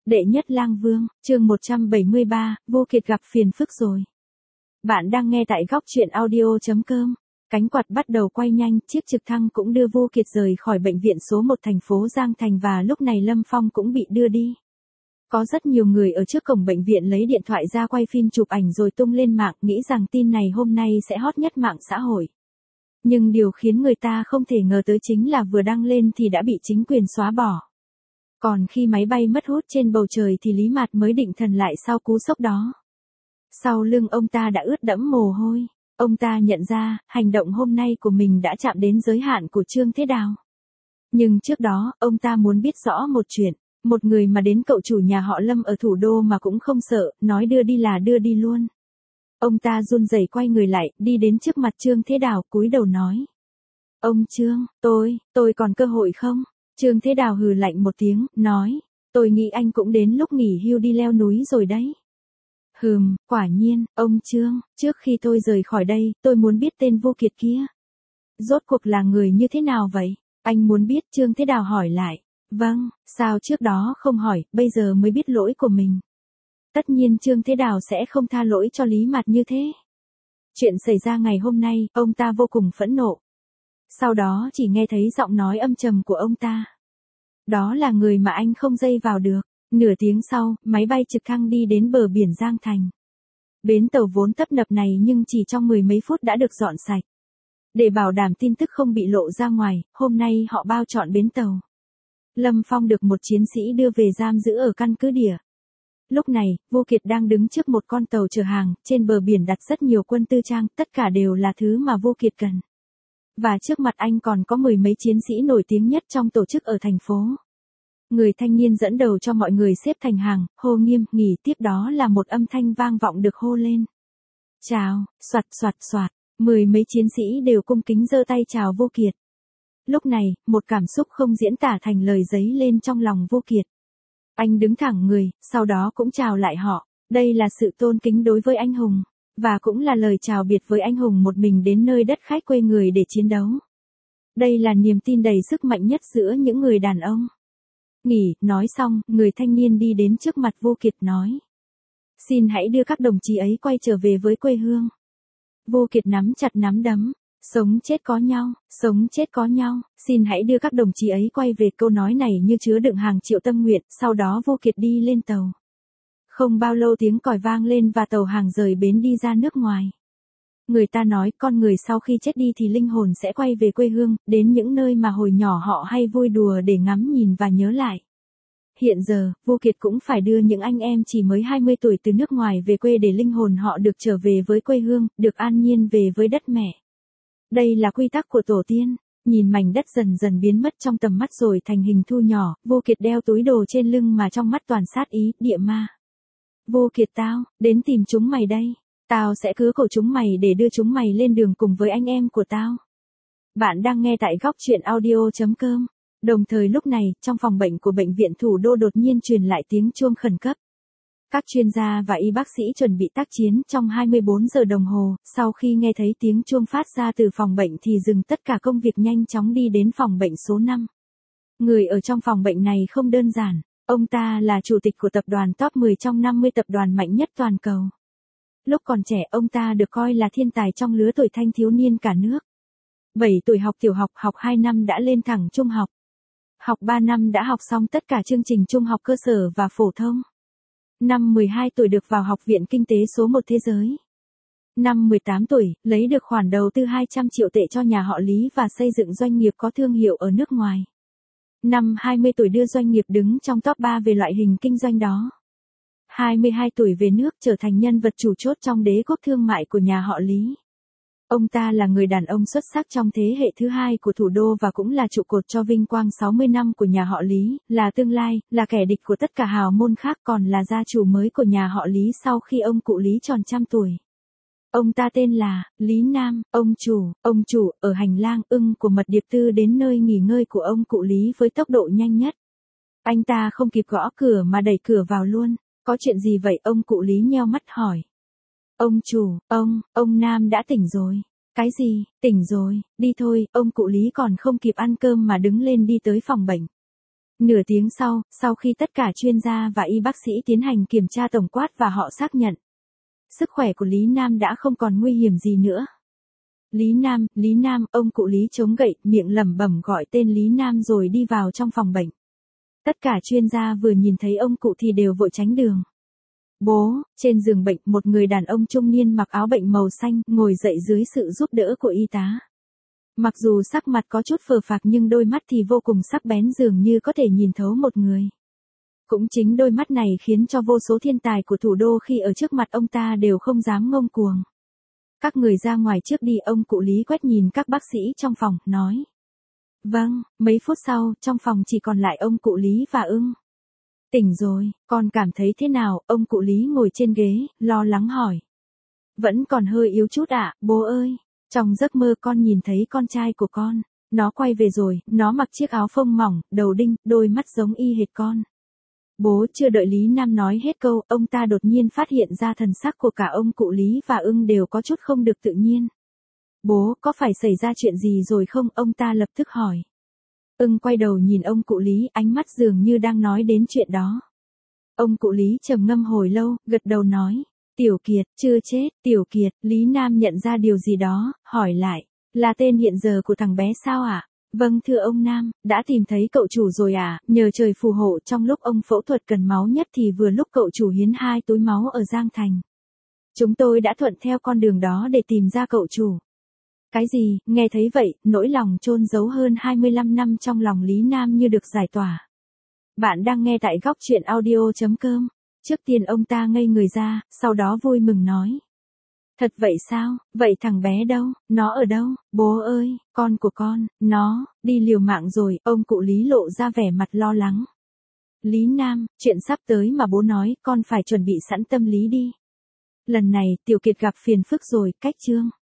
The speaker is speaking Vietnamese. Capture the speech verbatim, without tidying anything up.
Đệ nhất lang vương, chương một trăm bảy mươi ba, Vô Kiệt gặp phiền phức rồi. Bạn đang nghe tại góc truyện audio chấm com. Cánh quạt bắt đầu quay nhanh, chiếc trực thăng cũng đưa Vô Kiệt rời khỏi bệnh viện số một thành phố Giang Thành và lúc này Lâm Phong cũng bị đưa đi. Có rất nhiều người ở trước cổng bệnh viện lấy điện thoại ra quay phim chụp ảnh rồi tung lên mạng, nghĩ rằng tin này hôm nay sẽ hot nhất mạng xã hội. Nhưng điều khiến người ta không thể ngờ tới chính là vừa đăng lên thì đã bị chính quyền xóa bỏ. Còn khi máy bay mất hút trên bầu trời thì Lý Mạt mới định thần lại sau cú sốc đó. Sau lưng ông ta đã ướt đẫm mồ hôi, ông ta nhận ra, hành động hôm nay của mình đã chạm đến giới hạn của Trương Thế Đào. Nhưng trước đó, ông ta muốn biết rõ một chuyện, một người mà đến cậu chủ nhà họ Lâm ở thủ đô mà cũng không sợ, nói đưa đi là đưa đi luôn. Ông ta run rẩy quay người lại, đi đến trước mặt Trương Thế Đào, cúi đầu nói. Ông Trương, tôi, tôi còn cơ hội không? Trương Thế Đào hừ lạnh một tiếng, nói, tôi nghĩ anh cũng đến lúc nghỉ hưu đi leo núi rồi đấy. Hừm, quả nhiên, ông Trương, trước khi tôi rời khỏi đây, tôi muốn biết tên Vô Kiệt kia. Rốt cuộc là người như thế nào vậy? Anh muốn biết, Trương Thế Đào hỏi lại. Vâng, sao trước đó không hỏi, bây giờ mới biết lỗi của mình. Tất nhiên Trương Thế Đào sẽ không tha lỗi cho Lý Mạt như thế. Chuyện xảy ra ngày hôm nay, ông ta vô cùng phẫn nộ. Sau đó chỉ nghe thấy giọng nói âm trầm của ông ta. Đó là người mà anh không dây vào được. Nửa tiếng sau, máy bay trực thăng đi đến bờ biển Giang Thành. Bến tàu vốn tấp nập này nhưng chỉ trong mười mấy phút đã được dọn sạch. Để bảo đảm tin tức không bị lộ ra ngoài, hôm nay họ bao trọn bến tàu. Lâm Phong được một chiến sĩ đưa về giam giữ ở căn cứ địa. Lúc này, Vô Kiệt đang đứng trước một con tàu chở hàng, trên bờ biển đặt rất nhiều quân tư trang, tất cả đều là thứ mà Vô Kiệt cần. Và trước mặt anh còn có mười mấy chiến sĩ nổi tiếng nhất trong tổ chức ở thành phố. Người thanh niên dẫn đầu cho mọi người xếp thành hàng, hô nghiêm, nghỉ, tiếp đó là một âm thanh vang vọng được hô lên. Chào, soạt soạt soạt, mười mấy chiến sĩ đều cung kính giơ tay chào Vô Kiệt. Lúc này, một cảm xúc không diễn tả thành lời dấy lên trong lòng Vô Kiệt. Anh đứng thẳng người, sau đó cũng chào lại họ, đây là sự tôn kính đối với anh hùng. Và cũng là lời chào biệt với anh hùng một mình đến nơi đất khách quê người để chiến đấu. Đây là niềm tin đầy sức mạnh nhất giữa những người đàn ông. Nghỉ, nói xong, người thanh niên đi đến trước mặt Vô Kiệt nói. Xin hãy đưa các đồng chí ấy quay trở về với quê hương. Vô Kiệt nắm chặt nắm đấm. Sống chết có nhau, sống chết có nhau, xin hãy đưa các đồng chí ấy quay về. Câu nói này như chứa đựng hàng triệu tâm nguyện, sau đó Vô Kiệt đi lên tàu. Không bao lâu tiếng còi vang lên và tàu hàng rời bến đi ra nước ngoài. Người ta nói con người sau khi chết đi thì linh hồn sẽ quay về quê hương, đến những nơi mà hồi nhỏ họ hay vui đùa để ngắm nhìn và nhớ lại. Hiện giờ, Vô Kiệt cũng phải đưa những anh em chỉ mới hai mươi tuổi từ nước ngoài về quê để linh hồn họ được trở về với quê hương, được an nhiên về với đất mẹ. Đây là quy tắc của tổ tiên. Nhìn mảnh đất dần dần biến mất trong tầm mắt rồi thành hình thu nhỏ, Vô Kiệt đeo túi đồ trên lưng mà trong mắt toàn sát ý, địa ma. Vô Kiệt tao, đến tìm chúng mày đây. Tao sẽ cứa cổ chúng mày để đưa chúng mày lên đường cùng với anh em của tao. Bạn đang nghe tại góc truyện audio chấm com. Đồng thời lúc này, trong phòng bệnh của bệnh viện thủ đô đột nhiên truyền lại tiếng chuông khẩn cấp. Các chuyên gia và y bác sĩ chuẩn bị tác chiến trong hai mươi bốn giờ đồng hồ, sau khi nghe thấy tiếng chuông phát ra từ phòng bệnh thì dừng tất cả công việc nhanh chóng đi đến phòng bệnh số năm. Người ở trong phòng bệnh này không đơn giản. Ông ta là chủ tịch của tập đoàn top mười trong năm mươi tập đoàn mạnh nhất toàn cầu. Lúc còn trẻ ông ta được coi là thiên tài trong lứa tuổi thanh thiếu niên cả nước. bảy tuổi học tiểu học, học hai năm đã lên thẳng trung học. Học ba năm đã học xong tất cả chương trình trung học cơ sở và phổ thông. Năm mười hai tuổi được vào Học viện Kinh tế số một thế giới. Năm mười tám tuổi, lấy được khoản đầu tư hai trăm triệu tệ cho nhà họ Lý và xây dựng doanh nghiệp có thương hiệu ở nước ngoài. Năm hai mươi tuổi đưa doanh nghiệp đứng trong top ba về loại hình kinh doanh đó. hai mươi hai tuổi về nước trở thành nhân vật chủ chốt trong đế quốc thương mại của nhà họ Lý. Ông ta là người đàn ông xuất sắc trong thế hệ thứ hai của thủ đô và cũng là trụ cột cho vinh quang sáu mươi năm của nhà họ Lý, là tương lai, là kẻ địch của tất cả hào môn khác, còn là gia chủ mới của nhà họ Lý sau khi ông cụ Lý tròn trăm tuổi. Ông ta tên là Lý Nam, ông chủ, ông chủ, ở hành lang ưng của mật điệp tư đến nơi nghỉ ngơi của ông cụ Lý với tốc độ nhanh nhất. Anh ta không kịp gõ cửa mà đẩy cửa vào luôn. Có chuyện gì vậy? Ông cụ Lý nheo mắt hỏi. Ông chủ, ông, ông Nam đã tỉnh rồi. Cái gì, tỉnh rồi, đi thôi, ông cụ Lý còn không kịp ăn cơm mà đứng lên đi tới phòng bệnh. Nửa tiếng sau, sau khi tất cả chuyên gia và y bác sĩ tiến hành kiểm tra tổng quát và họ xác nhận, sức khỏe của Lý Nam đã không còn nguy hiểm gì nữa. Lý Nam, Lý Nam, ông cụ Lý chống gậy, miệng lẩm bẩm gọi tên Lý Nam rồi đi vào trong phòng bệnh. Tất cả chuyên gia vừa nhìn thấy ông cụ thì đều vội tránh đường. Bố, trên giường bệnh, một người đàn ông trung niên mặc áo bệnh màu xanh, ngồi dậy dưới sự giúp đỡ của y tá. Mặc dù sắc mặt có chút phờ phạc nhưng đôi mắt thì vô cùng sắc bén dường như có thể nhìn thấu một người. Cũng chính đôi mắt này khiến cho vô số thiên tài của thủ đô khi ở trước mặt ông ta đều không dám ngông cuồng. Các người ra ngoài trước đi, ông cụ Lý quét nhìn các bác sĩ trong phòng, nói. Vâng, mấy phút sau, trong phòng chỉ còn lại ông cụ Lý và ưng. Tỉnh rồi, con cảm thấy thế nào? Ông cụ Lý ngồi trên ghế, lo lắng hỏi. Vẫn còn hơi yếu chút ạ, bố ơi. Trong giấc mơ con nhìn thấy con trai của con. Nó quay về rồi, nó mặc chiếc áo phông mỏng, đầu đinh, đôi mắt giống y hệt con. Bố chưa đợi Lý Nam nói hết câu, ông ta đột nhiên phát hiện ra thần sắc của cả ông cụ Lý và ưng đều có chút không được tự nhiên. Bố, có phải xảy ra chuyện gì rồi không? Ông ta lập tức hỏi. Ưng quay đầu nhìn ông cụ Lý, ánh mắt dường như đang nói đến chuyện đó. Ông cụ Lý trầm ngâm hồi lâu, gật đầu nói. Tiểu Kiệt, chưa chết. Tiểu Kiệt, Lý Nam nhận ra điều gì đó, hỏi lại. Là tên hiện giờ của thằng bé sao ạ? À? Vâng thưa ông Nam, đã tìm thấy cậu chủ rồi à, nhờ trời phù hộ trong lúc ông phẫu thuật cần máu nhất thì vừa lúc cậu chủ hiến hai túi máu ở Giang Thành. Chúng tôi đã thuận theo con đường đó để tìm ra cậu chủ. Cái gì? Nghe thấy vậy, nỗi lòng chôn giấu hơn hai mươi lăm năm trong lòng Lý Nam như được giải tỏa. Bạn đang nghe tại góc truyện audio chấm com. Trước tiên ông ta ngây người ra, sau đó vui mừng nói. Thật vậy sao? Vậy thằng bé đâu? Nó ở đâu? Bố ơi, con của con, nó, đi liều mạng rồi, ông cụ Lý lộ ra vẻ mặt lo lắng. Lý Nam, chuyện sắp tới mà bố nói, con phải chuẩn bị sẵn tâm lý đi. Lần này, Tiểu Kiệt gặp phiền phức rồi, cách chương.